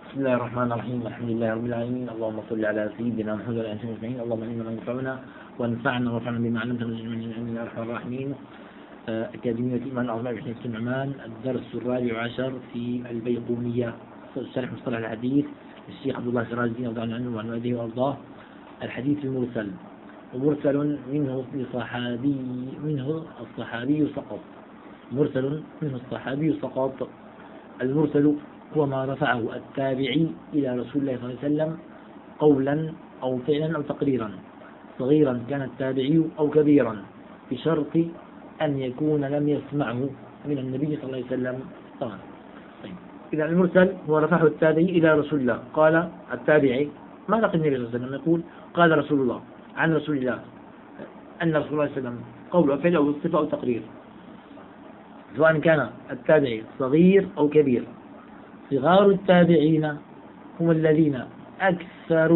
بسم الله الرحمن الرحيم. الحمد لله رب العالمين. اللهم صل على سيدنا محمد وعلى آله أجمعين. اللهم علمنا ينفعنا وانفعنا وارفعنا بما علمتنا من أرحم الراحمين. أكاديمية الإيمان الأعظم بحسن النعمان، الدرس الرابع عشر في البيقونية، شرح مصطلح الحديث للشيخ عبد الله سراج الدين رضي الله عنه وعن والده وأرضاه. الحديث المرسل، ومرسل منه الصحابي سقط. مرسل منه الصحابي سقط. المرسل هو ما رفعه التابعي إلى رسول الله صلى الله عليه وسلم قولا أو فعلا أو تقريرا، صغيرا كان التابعي أو كبيرا، بشرط أن يكون لم يسمعه من النبي صلى الله عليه وسلم طبعا. طيب. إذا المرسل هو رفعه التابعي إلى رسول الله. قال التابعي ما لقي النبي صلى الله عليه وسلم، يقول قال رسول الله عن رسول الله أن رسول الله صلى الله عليه وسلم قول أو فعل أو صفة أو تقرير، سواء كان التابعي صغير أو كبير. صغار التابعين هم الذين أكثر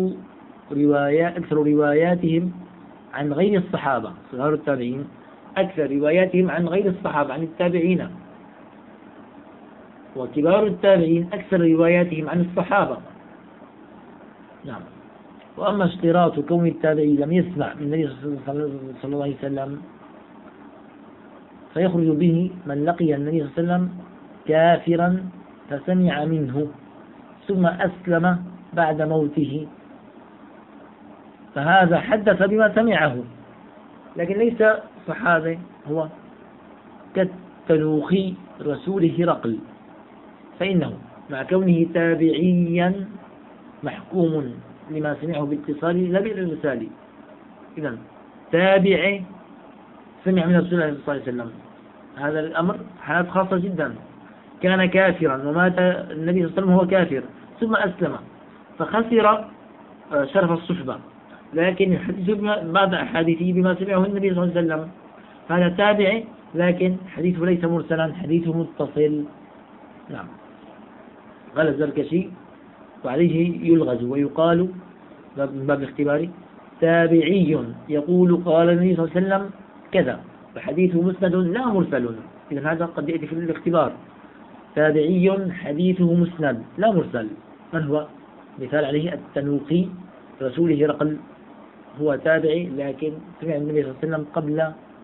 رواياتهم عن غير الصحابة. صغار التابعين أكثر رواياتهم عن غير الصحابة عن التابعين، وكبار التابعين أكثر رواياتهم عن الصحابة. نعم. وأما اشتراط كون التابعي لم يسمع من النبي صلى الله عليه وسلم فيخرج به من لقي النبي صلى الله عليه وسلم كافرا فسمع منه ثم أسلم بعد موته، فهذا حدث بما سمعه لكن ليس صحابي، هو كالتنوخي رسول هرقل، فإنه مع كونه تابعيا محكوم لما سمعه باتصال لا بالإرسال. إذن تابع سمع من رسول الله صلى الله عليه وسلم، هذا الأمر حالات خاصة جدا. كان كافرا ومات النبي صلى الله عليه وسلم وهو كافر ثم أسلم فخسر شرف الصحبة، لكن يحدث بعض أحاديثه بما سمعه النبي صلى الله عليه وسلم، هذا تابع لكن حديثه ليس مرسلا، حديثه متصل. نعم. قال الزركشي وعليه يلغز ويقال من باب الاختبار تابعي يقول قال النبي صلى الله عليه وسلم كذا وحديثه مسند لا مرسل. إذن هذا قد يأتي في الاختبار تابعي حديثه مسند لا مرسل. من هو؟ مثال عليه التنوخي رسول هرقل، هو تابعي لكن سمع النبي صلى الله عليه وسلم قبل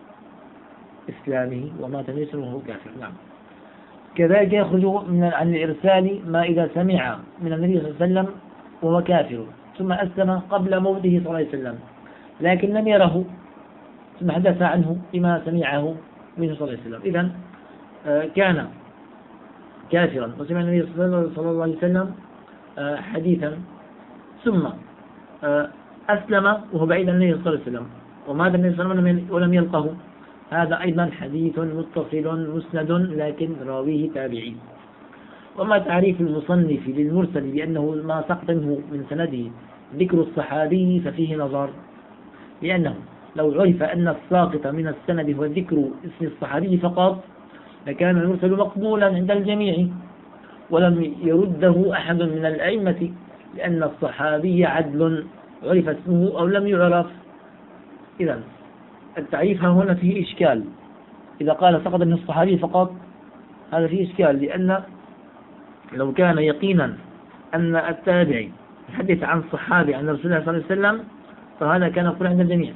إسلامه ومات النبي صلى الله عليه وسلم وهو كافر. نعم. كذلك يخرج عن الإرسال ما إذا سمع من النبي صلى الله عليه وسلم وهو كافر ثم أسلم قبل موته صلى الله عليه وسلم لكن لم يره ثم حدث عنه بما سمعه منه صلى الله عليه وسلم. إذن كان كافرا وسمع النبي صلى الله عليه وسلم حديثا ثم أسلم وهو بعيد عن النبي صلى الله عليه وسلم ومات النبي صلى الله عليه وسلم ولم يلقه، هذا أيضا حديث متصل مسند لكن راويه تابعي. وما تعريف المصنف للمرسل بأنه ما سقط منه من سنده ذكر الصحابي ففيه نظر، لأنه لو عرف أن الساقط من السند هو ذكر اسم الصحابي فقط لكان المرسل مقبولا عند الجميع ولم يرده أحد من الأئمة، لأن الصحابي عدل عرف اسمه أو لم يعرف. إذن التعريف هنا فيه إشكال. إذا قال سقط من الصحابي فقط هذا فيه إشكال، لأن لو كان يقينا أن التابعي يحدث عن صحابي عن رسول الله صلى الله عليه وسلم فهذا كان يقول عند الجميع،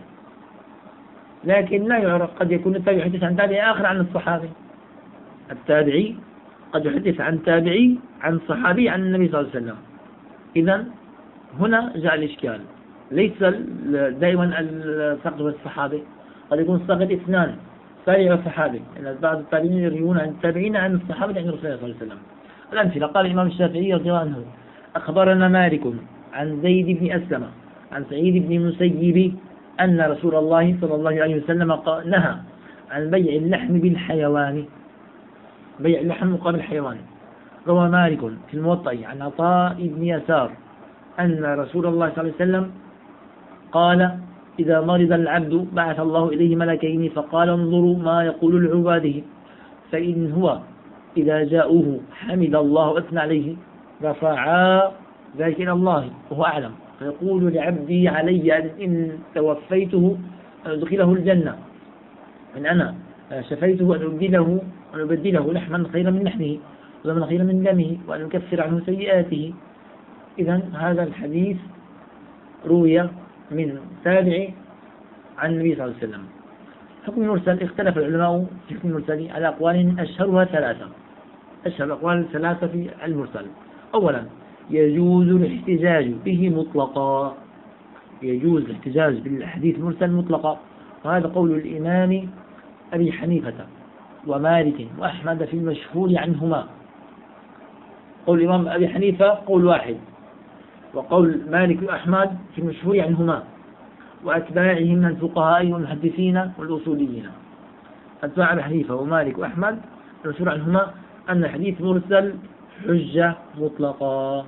لكن لا يعرف، قد يكون التابعي يحدث عن تابعي آخر عن الصحابي. التابعي قد يحدث عن تابعي عن صحابي عن النبي صلى الله عليه وسلم. إذن هنا جاء الإشكال، ليس دائما السقط بالصحابي، قد يكون السقط اثنان تابعي وصحابي، لأن بعض التابعين يروون عن التابعين عن الصحابة عن رسول الله صلى الله عليه وسلم. الأمثلة قال الإمام الشافعي رضي الله عنه أخبرنا مالك عن زيد بن أسلم عن سعيد بن مسيب أن رسول الله صلى الله عليه وسلم نهى عن بيع اللحم بالحيوان، بيع اللحم مقابل الحيوان. روى مالك في الموطأ عن عطاء بن يسار أن رسول الله صلى الله عليه وسلم قال إذا مرض العبد بعث الله إليه ملكين فقال انظروا ما يقول لعباده، فإن هو إذا جاءوه حمد الله وأثنى عليه رفعا ذلك إلى الله وهو أعلم، فيقول لعبدي علي إن توفيته أن أدخله الجنة، إن أنا شفيته أن أبدله لحما خيرا من لحمه، ومن خير من دمه وأن يكفر عنه سيئاته. إذن هذا الحديث روي من تابع عن النبي صلى الله عليه وسلم. حكم المرسل اختلف العلماء في حكم المرسل على أقوال أشهرها ثلاثة. أشهر الأقوال ثلاثة في المرسل. أولا يجوز الاحتجاج به مطلقا، يجوز الاحتجاج بالحديث المرسل مطلقا، وهذا قول الإمام أبي حنيفة ومالك وأحمد في المشهور عنهما. قول الإمام أبي حنيفة قول واحد، وقول مالك وأحمد في المشهور عنهما، وأتباعهم من الفقهاء والمحدثين والأصوليين. أتباع أبي حنيفة ومالك وأحمد المشهور عنهما أن الحديث مرسل حجة مطلقة.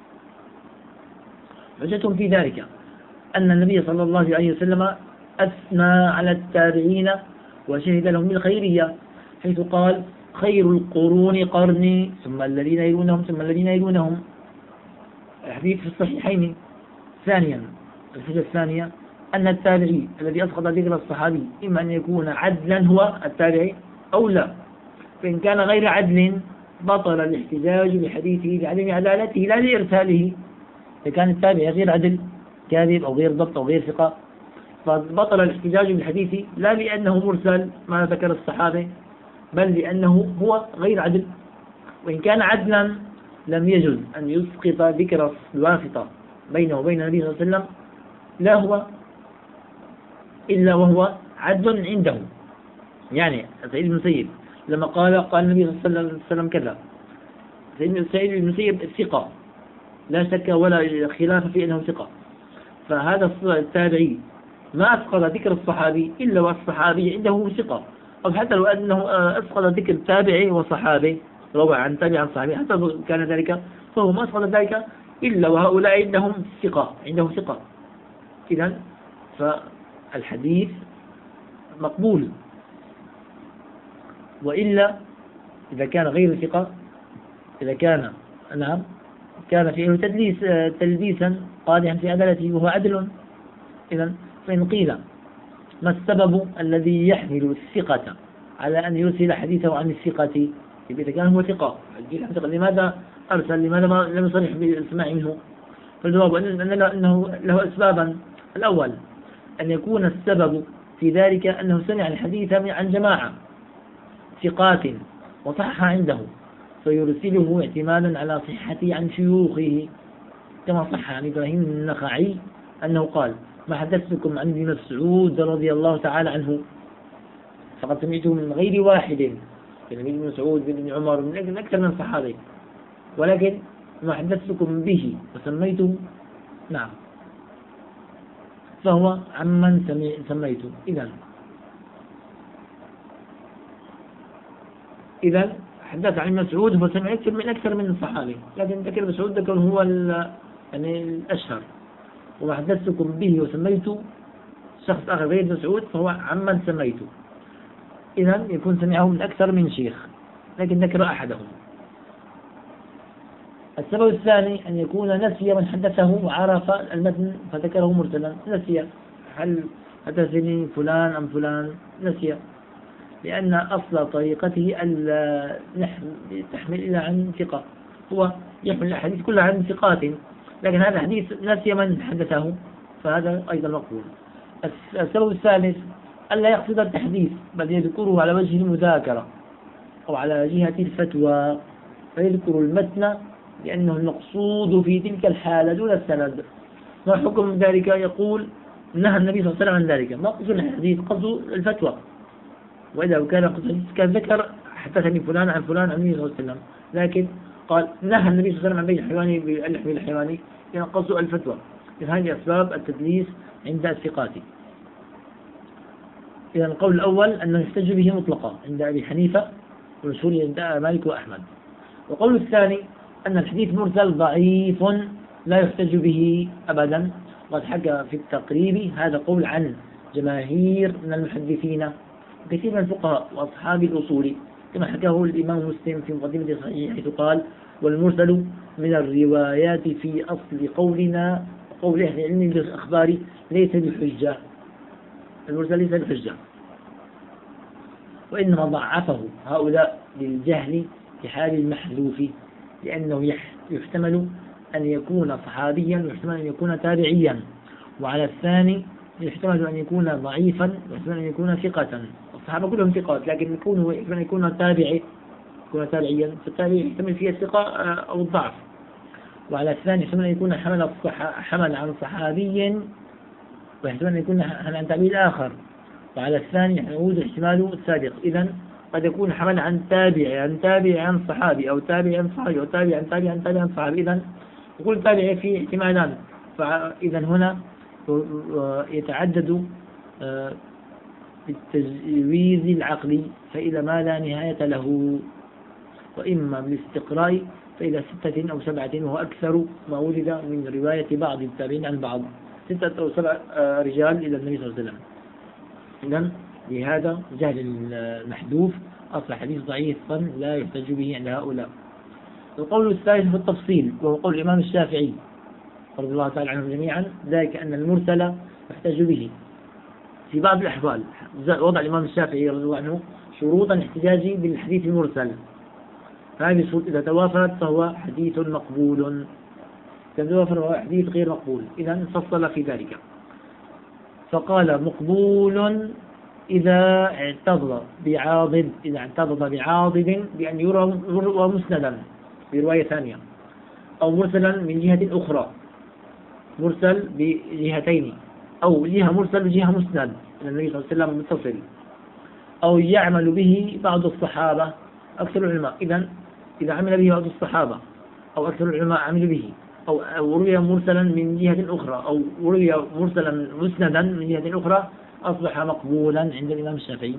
حجتهم في ذلك أن النبي صلى الله عليه وسلم أثنى على التابعين وشهد لهم بالخيرية، حيث قال خير القرون قرني ثم الذين يلونهم ثم الذين يلونهم، الحديث في الصحيحين. ثانيا الحجة الثانية أن التابعي الذي أسقط ذكر الصحابي إما أن يكون عدلا هو التابعي أو لا، فإن كان غير عدل بطل الاحتجاج بحديثه لعدم عدالته لا لإرساله. إذا كان التابعي غير عدل كاذب أو غير ضبط أو غير ثقة فبطل الاحتجاج بالحديث لا لأنه مرسل ما ذكر الصحابة، بل لأنه هو غير عدل. وإن كان عدلا لم يجوز أن يسقط ذكر الواسطة بينه وبين النبي صلى الله عليه وسلم لا هو إلا وهو عدل عنده. يعني سعيد بن المسيب لما قال النبي صلى الله عليه وسلم كذا، سعيد بن المسيب ثقة لا شك ولا خلاف في أنه ثقة، فهذا التابعي ما أسقط ذكر الصحابي إلا والصحابي عنده ثقة، أو حتى لو أنه أسقط ذكر تابعي وصحابي روى عن تابع عن صحابي حتى لو كان ذلك فهو ما أسقط ذلك إلا وهؤلاء عندهم ثقة، إذن فالحديث مقبول. وإلا إذا كان غير ثقة، إذا كان كان فيه تلبيسا قادحا في عدالته وهو عدل، إذن فإن قيل ما السبب الذي يحمل الثقة على أن يرسل حديثه عن الثقة؟ إذا كان هو ثقة لماذا أرسل؟ لماذا لم يصرح بالسماع منه؟ فالجواب أنه له أسبابا. الأول أن يكون السبب في ذلك أنه سمع الحديث عن جماعة ثقات وصح عنده فيرسله اعتمادا على صحته عن شيوخه، كما صح عن إبراهيم النخعي أنه قال ما حدثتكم عن ابن مسعود رضي الله تعالى عنه فقد سمعته من غير واحد، من ابن مسعود من ابن عمر من أكثر من الصحابة، ولكن ما حدثتكم به وسميته فهو عمن سميته. إذا حدث عن مسعود هو سمع من أكثر من الصحابة، لكن ذكر مسعود ذكر هو الأشهر، وما حدثتكم به وسميته شخص آخر غير مسعود فهو عمن سميته. إذا يكون سمعه من أكثر من شيخ لكن ذكر أحدهم. السبب الثاني أن يكون نسي من حدثه وعرف المتن فذكره مرسلا، نسي هل حدثني فلان أم فلان، نسي، لأن أصل طريقته ألا تحمل إلى عن ثقة، هو يحمل الحديث كلها عن ثقات، لكن هذا الحديث نسي من حدثه فهذا أيضا مقبول. السبب الثالث ألا يقصد التحديث بل يذكره على وجه المذاكرة أو على جهة الفتوى، فيذكر المتن لأنه المقصود في تلك الحالة دون السند. ما حكم ذلك؟ يقول نهى النبي صلى الله عليه وسلم عن ذلك، ما قصد الحديث قصد الفتوى، وإذا كان قصد الحديث كان ذكر حدثني فلان عن فلان عن النبي صلى الله عليه وسلم، لكن قال نهى النبي صلى الله عليه وسلم عن بيع الحيواني باللحم الحيواني يعني قصد الفتوى. هذه أسباب التدليس عند الثقات. إذا القول الأول أنه يحتج به مطلقا عند أبي حنيفة والمشهور عند مالك وأحمد. والقول الثاني أن الحديث مرسل ضعيف لا يحتج به أبدا، وقد حكى في التقريب هذا قول عن جماهير من المحدثين وكثير من الفقهاء وأصحاب الأصول، كما حكاه الإمام مسلم في مقدمة صحيح حيث قال والمرسل من الروايات في أصل قولنا قول أهل العلم بالأخبار ليس بحجة، المرسل ليس بحجة، وإنما ضعفه هؤلاء للجهل في حال المحذوف، لأنه يحتمل أن يكون صحابيا ويحتمل أن يكون تابعيا. وعلى الثاني يحتمل أن يكون ضعيفا ويحتمل أن يكون ثقة. الصحابة كلهم ثقات، لكن يحتمل أن يكون تابعيا، فالتابعي يحتمل فيه الثقة أو الضعف. وعلى الثاني يحتمل أن يكون حمل عن صحابي ويحتمل أن يكون حمل عن تابعي آخر. وعلى الثاني يعود احتمال السابق. إذن قد يكون حمل عن تابع عن صحابي، أو تابع عن صحابي، أو تابع عن تابع عن تابع عن صحابي. إذن يقول تابع فيه احتمالان. فإذن هنا يتعدد بالتجويز العقلي فإلى ما لا نهاية له، وإما بالاستقراء فإلى 6 أو 7، وهو أكثر ما وجد من رواية بعض التابعين عن بعض، 6 أو 7 رجال إلى النبي صلى الله عليه وسلم. إذن لهذا جهل المحذوف أصبح حديث ضعيفا لا يحتج به عند هؤلاء. القول الثالث في التفصيل، وهو قول الإمام الشافعي رضي الله تعالى عنهم جميعا، ذلك أن المرسل يحتج به في بعض الأحوال. وضع الإمام الشافعي رضي الله عنه شروطا احتجاجي بالحديث المرسل، فهذه الشروط إذا توافرت فهو حديث مقبول، إذا توافر فهو حديث غير مقبول. إذا فصل في ذلك فقال مقبول إذا اعتضد بعاضد بأن يروى مسندا برواية ثانية، أو مرسلا من جهة أخرى، مرسل بجهتين، أو جهة مرسل وجهة مسند من النبي صلى الله عليه وسلم متصل، أو يعمل به بعض الصحابة أكثر العلماء. إذا عمل به بعض الصحابة أو أكثر العلماء عملوا به، أو روي مرسلا من جهة أخرى، أو روي مرسلا مسندا من جهة أخرى، أصبح مقبولا عند الإمام الشافعي.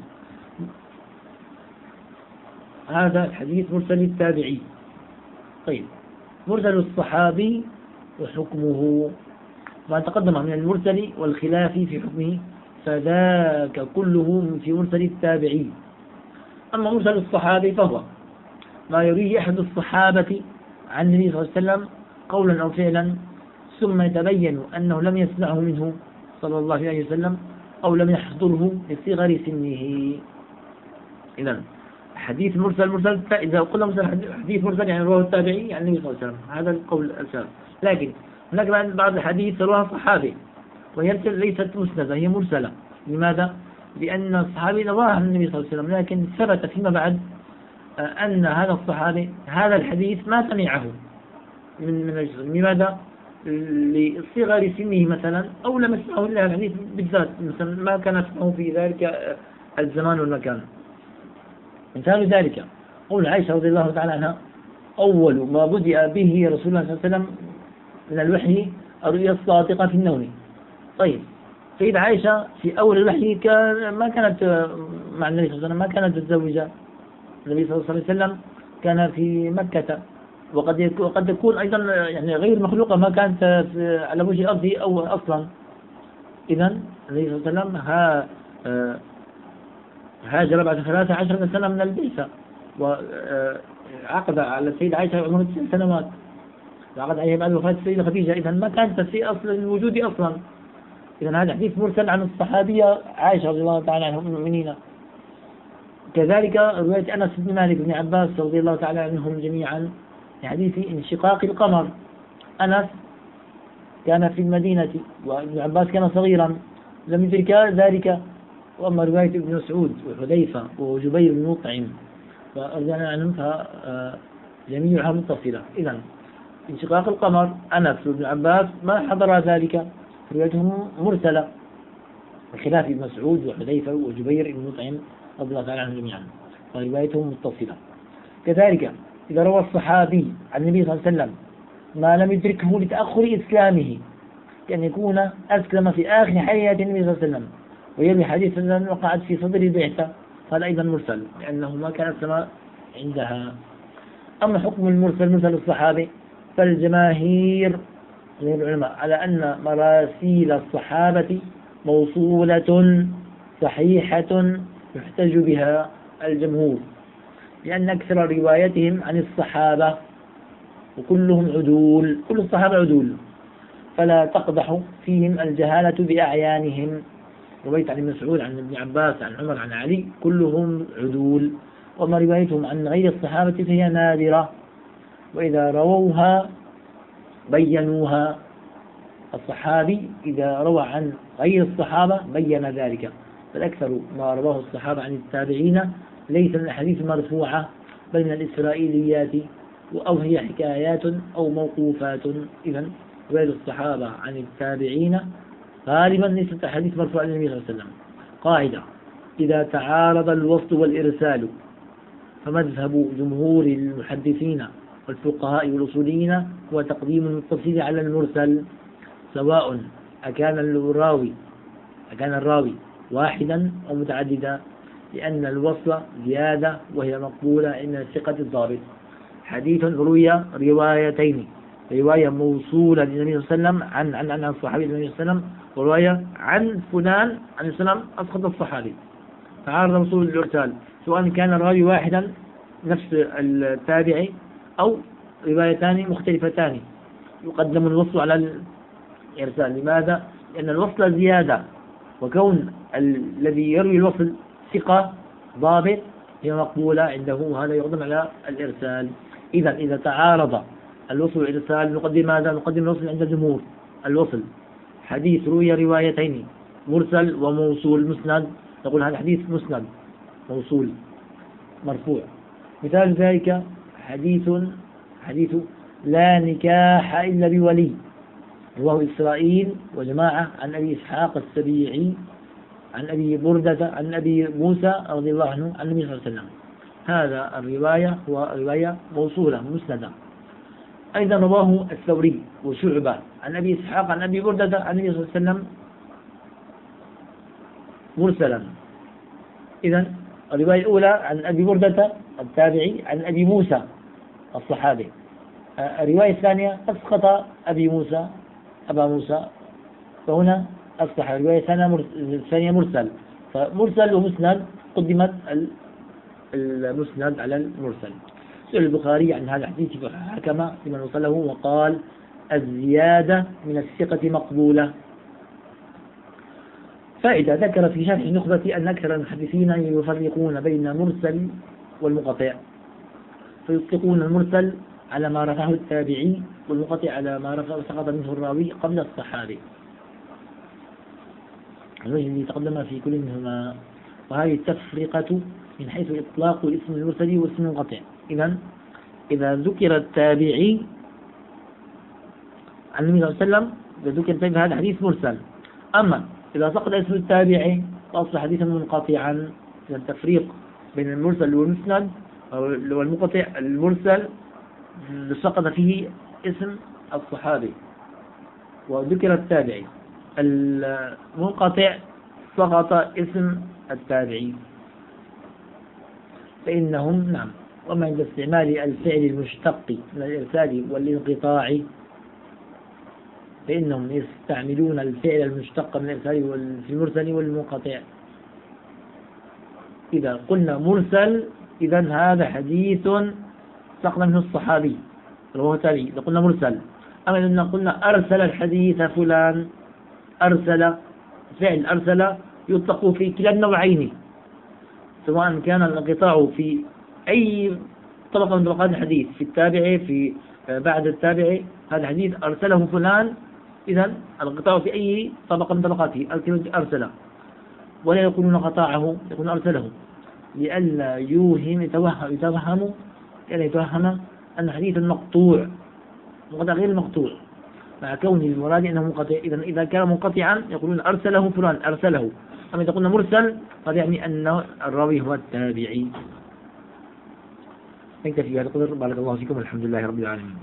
هذا الحديث مرسل التابعي. طيب، مرسل الصحابي وحكمه ما تقدم من المرسل والخلاف في حكمه، فذاك كله في مرسل التابعي. أما مرسل الصحابي فهو ما يرويه أحد الصحابة عن النبي صلى الله عليه وسلم قولا أو فعلا، ثم يتبين أنه لم يسمعه منه صلى الله عليه وسلم أو لم يحضره لصغر سنه. إذن حديث مرسل إذا قلنا حديث مرسل يعني رواه التابعي عن النبي صلى الله عليه وسلم، هذا القول الأساس. لكن هناك بعض الحديث رواه صحابي وهي ليست مسندة، هي مرسلة. لماذا؟ لأن الصحابي رواها عن النبي صلى الله عليه وسلم، لكن ثبت فيما بعد أن هذا الصحابي هذا الحديث ما سمعه من الرسول. لماذا؟ لصغر سنه مثلا، أو لم يسمعه إلا الحديث بالذات، مثلا ما كان يسمعه في ذلك الزمان والمكان. مثال ذلك قول عائشة رضي الله تعالى عنها: أول ما بدأ به رسول الله صلى الله عليه وسلم من الوحي الرؤيا الصادقة في النوم. طيب، سيدة عائشة في أول الوحي ما كانت مع النبي صلى الله عليه وسلم، ما كانت متزوجة. النبي صلى الله عليه وسلم كان في مكة، وقد تكون أيضا يعني غير مخلوقة، ما كانت على وجه الأرض أو أصلا. إذن النبي صلى الله عليه وسلم هاجر بعد 13 سنة من البعثة، وعقد على السيدة عائشة عمره 9 سنوات، وعقد عليها بعد وفاة السيدة خديجة. إذن ما كانت في أصل الوجود أصلا. إذن هذا حديث مرسل عن الصحابية عائشة رضي الله تعالى عنهم المؤمنين. كذلك رواية أنس بن مالك بن عباس رضي الله تعالى عنهم جميعا في حديث انشقاق القمر. أنس كان في المدينة وابن عباس كان صغيرا لم يدرك ذلك. وأما رواية ابن مسعود وحذيفة وجبير بن مطعم فرضي الله عنهم فجميعها متصلة. إذن انشقاق القمر أنس وابن عباس ما حضر ذلك، روايتهم مرسلة، بخلاف ابن مسعود وحذيفة وجبير بن مطعم رضي الله تعالى عنهم جميعا فروايتهم متصلة. كذلك إذا روى الصحابي عن النبي صلى الله عليه وسلم ما لم يدركه لتأخر إسلامه، كأن يكون أسلم في آخر حياة النبي صلى الله عليه وسلم ويروي حديثا وقعت في صدر البعثة، فهذا أيضا مرسل لأنه ما كان السماء عندها. أما حكم المرسل مرسل الصحابي فالجماهير من العلماء على أن مراسيل الصحابة موصولة صحيحة يحتج بها الجمهور، لأن أكثر روايتهم عن الصحابة وكلهم عدول، كل الصحابة عدول، فلا تقدح فيهم الجهالة بأعيانهم. رواية عن ابن مسعود عن ابن عباس عن عمر عن علي كلهم عدول، وأما روايتهم عن غير الصحابة فهي نادرة، وإذا رووها بينوها. الصحابي إذا روى عن غير الصحابة بين ذلك، فالأكثر ما رواه الصحابة عن التابعين ليس من الأحاديث المرفوعة بل من الإسرائيليات، أو هي حكايات أو موقوفات. إذن رواية الصحابة عن التابعين غالبا ليست أحاديث مرفوعة للنبي صلى الله عليه وسلم. قاعدة: إذا تعارض الوصل والإرسال فمذهب جمهور المحدثين والفقهاء والأصوليين هو تقديم المتصل على المرسل، سواء أكان الراوي واحدا أو متعددا، لأن الوصل زيادة وهي مقبولة عند الثقة الضابط. حديث روي روايتين: رواية موصولة للنبي صلى الله عليه وسلم عن الصحابي النبي صلى الله عليه وسلم، ورواية عن فلان عن السلام أسقط الصحابي، تعارض وصول الإرسال، سواء كان الراوي واحدا نفس التابعي أو روايتان مختلفتان، يقدم الوصل على الإرسال. لماذا؟ لأن الوصل زيادة، وكون الذي يروي الوصل ثقة ضابط هي مقبولة عنده، وهذا يقدم على الإرسال. إذا تعارض الوصل والإرسال نقدم ماذا؟ نقدم الوصل عند الجمهور. الوصل حديث روي روايتين: مرسل وموصول. مسند نقول هذا حديث مسند موصول مرفوع. مثال ذلك حديث لا نكاح إلا بولي، رواه إسرائيل وجماعة عن أبي إسحاق السبيعي عن أبي بردة عن أبي موسى رضي الله عنه عن النبي صلى الله عليه وسلم. هذا الرواية هو رواية موصولة مسندة. أيضا رواه الثوري وشعبة عن أبي إسحاق عن أبي بردة عن النبي صلى الله عليه وسلم مرسلا. إذن الرواية الأولى عن أبي بردة التابعي عن أبي موسى الصحابي. الرواية الثانية أسقط أبا موسى، فهنا أصبح الرواية الثانية مرسل، فمرسل ومسند قدمت المسند على المرسل. سئل البخاري عن هذا الحديث فحكم لمن وصله وقال: الزيادة من الثقة مقبولة. فإذا ذكر في شرح النخبة أن أكثر المحدثين يفرقون بين مرسل والمنقطع، فيطلقون المرسل على ما رفعه التابعي، والمنقطع على ما رفعه سقط منه الراوي قبل الصحابي، الوجه الذي تقدم في كل منهما. وهذه التفرقة من حيث إطلاق اسم المرسل واسم المنقطع. إذا ذكر التابعي عن النبي صلى الله عليه وسلم ذكر التابعي هذا حديث مرسل. أما إذا سقط اسم التابعي فأصبح حديثا منقطعا. التفريق بين المرسل والمسند والمنقطع: المرسل سقط فيه اسم الصحابي وذكر التابعي، المنقطع سقط اسم التابعي. فإنهم وما عند استعمال الفعل المشتق من الإرسال والانقطاع فإنهم يستعملون الفعل المشتق من الإرسال في المرسل والمنقطع. إذا قلنا مرسل إذن هذا حديث سقط منه الصحابي رواه التابعي، إذا قلنا مرسل. أما إذا قلنا أرسل الحديث فلان، أرسل فعل أرسل يطلق في كلا النوعين، سواء كان الانقطاع في أي طبقة من طبقات الحديث، في التابع في بعد التابع، هذا حديث أرسله فلان، إذن الانقطاع في أي طبقة من طبقاته أرسله، ولا يقولون قطاعه، يقولون أرسله، لئلا يتوهم أن حديث المقطوع غير المقطوع، مع كون المراد أنه منقطع. إذا كان منقطعا يقولون أرسله فلان أرسله. أما إذا قلنا مرسل هذا يعني أن الراوي هو التابعي. نكتفي بهذا القدر. بارك الله فيكم والحمد لله رب العالمين.